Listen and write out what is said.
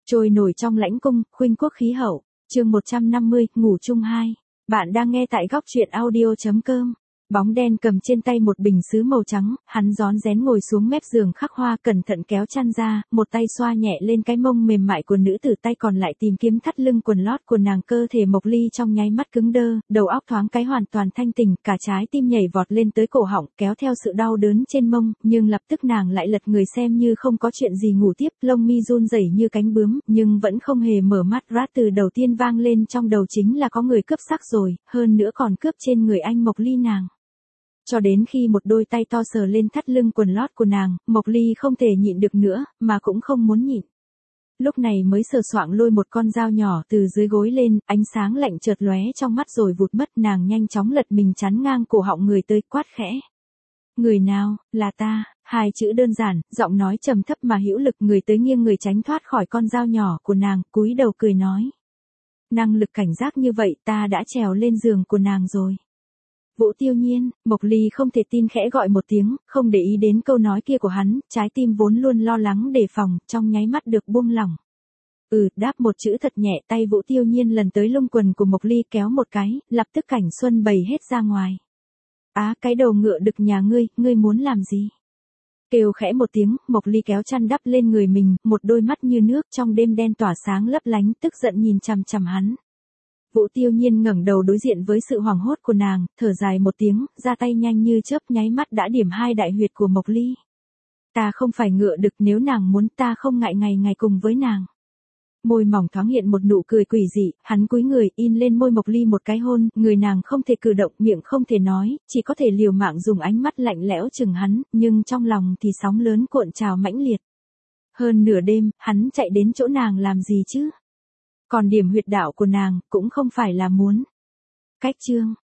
Trôi nổi trong lãnh cung, khuynh quốc khí hậu, chương 150, ngủ chung 2. Bạn đang nghe tại góc truyện audio.com. Bóng đen cầm trên tay một bình sứ màu trắng, hắn rón rén ngồi xuống mép giường khắc hoa, cẩn thận kéo chăn ra, một tay xoa nhẹ lên cái mông mềm mại của nữ tử, tay còn lại tìm kiếm thắt lưng quần lót của nàng. Cơ thể Mộc Ly trong nháy mắt cứng đơ, đầu óc thoáng cái hoàn toàn thanh tỉnh, cả trái tim nhảy vọt lên tới cổ họng, kéo theo sự đau đớn trên mông, nhưng lập tức nàng lại lật người xem như không có chuyện gì ngủ tiếp, lông mi run rẩy như cánh bướm, nhưng vẫn không hề mở mắt. Rát từ đầu tiên vang lên trong đầu chính là có người cướp sắc rồi, hơn nữa còn cướp trên người anh Mộc Ly nàng. Cho đến khi một đôi tay to sờ lên thắt lưng quần lót của nàng, Mộc Ly không thể nhịn được nữa, mà cũng không muốn nhịn. Lúc này mới sờ soạng lôi một con dao nhỏ từ dưới gối lên, ánh sáng lạnh chợt lóe trong mắt rồi vụt mất. Nàng nhanh chóng lật mình chắn ngang cổ họng người tới, quát khẽ. Người nào? Là ta. Hai chữ đơn giản, giọng nói trầm thấp mà hữu lực. Người tới nghiêng người tránh thoát khỏi con dao nhỏ của nàng, cúi đầu cười nói. Năng lực cảnh giác như vậy, ta đã trèo lên giường của nàng rồi. Vũ Tiêu Nhiên. Mộc Ly không thể tin, khẽ gọi một tiếng, không để ý đến câu nói kia của hắn, trái tim vốn luôn lo lắng đề phòng, trong nháy mắt được buông lỏng. Đáp một chữ thật nhẹ, tay Vũ Tiêu Nhiên lần tới lông quần của Mộc Ly kéo một cái, lập tức cảnh xuân bày hết ra ngoài. Á, cái đầu ngựa đực nhà ngươi muốn làm gì? Kêu khẽ một tiếng, Mộc Ly kéo chăn đắp lên người mình, một đôi mắt như nước trong đêm đen tỏa sáng lấp lánh, tức giận nhìn chằm chằm hắn. Vũ Tiêu Nhiên ngẩng đầu đối diện với sự hoảng hốt của nàng, thở dài một tiếng, ra tay nhanh như chớp, nháy mắt đã điểm hai đại huyệt của Mộc Ly. Ta không phải ngựa đực, nếu nàng muốn ta không ngại ngày ngày cùng với nàng. Môi mỏng thoáng hiện một nụ cười quỷ dị, hắn cúi người, in lên môi Mộc Ly một cái hôn, người nàng không thể cử động, miệng không thể nói, chỉ có thể liều mạng dùng ánh mắt lạnh lẽo chừng hắn, nhưng trong lòng thì sóng lớn cuộn trào mãnh liệt. Hơn nửa đêm, hắn chạy đến chỗ nàng làm gì chứ? Còn điểm huyệt đạo của nàng, cũng không phải là muốn. Cách chương,